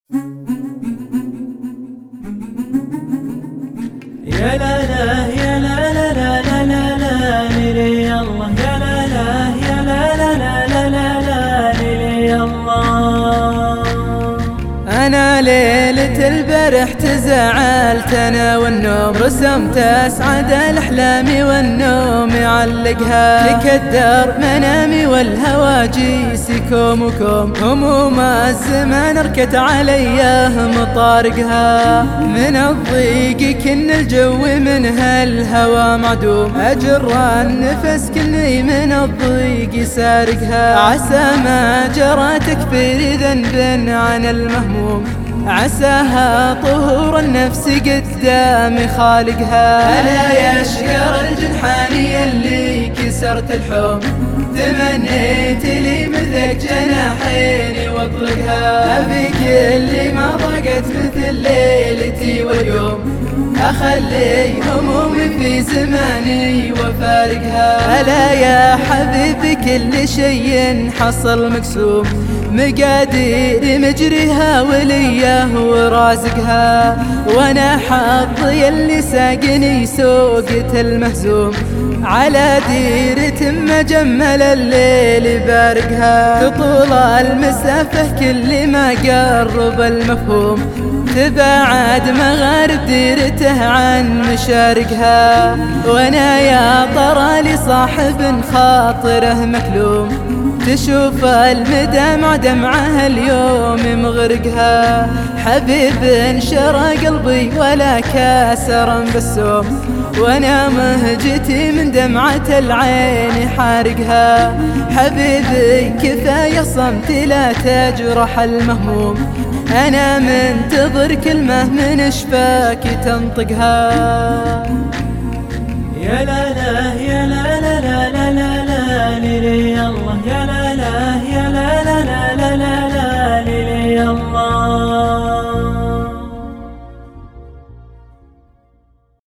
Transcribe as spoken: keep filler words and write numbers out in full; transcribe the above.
يا لا لا يا لا لا لا لا لا لا لي الله يا لا لا يا لا لا لا لا لا لا لي الله. أنا ليلة البرح تزعلت أنا والنوم، رسمت أسعد الأحلام والنوم يعلقها لك الدار منامي والهوى جيسي كوم وكوم، هموم الزمان ركت عليا مطارقها من الضيق كن الجو من هالهوى معدوم، أجر النفس كني من الضيق سارقها، عسى ما جرى تكفير ذنب عن المهموم، عساها طهور النفس قدام خالقها. ألا يا شقر الجنحاني اللي كسرت الحوم، تمنيت لي مثلك جناحيني واطلقها، أبيك اللي ما ضاقت مثل ليلتي واليوم، أخلي همومي في زماني وفارقها. ألا يا حبيبي كل شيء حصل مقسوم، مقادير مجريها وليه ورازقها، وانا حظي اللي ساقني سوقة المهزوم، على ديرة مجمل الليل بارقها، تطول المسافة كل ما قرب المفهوم، تبعد مغارب ديرته عن مشارقها، وانا يا ترى لي صاحب خاطره مكلوم، تشوف المدمع دمعه اليوم مغرقها، حبيب انشرى قلبي ولا كاسر بالسوم، وانا مهجتي من دمعة العين حارقها، حبيبي كفاية صمت لا تجرح المهموم، انا منتظر كلمة من شفاك تنطقها. يا لا لا يا لا لا لا لا لا لا لي الله يا لا لا يا لا لا لا لا لا لي الله.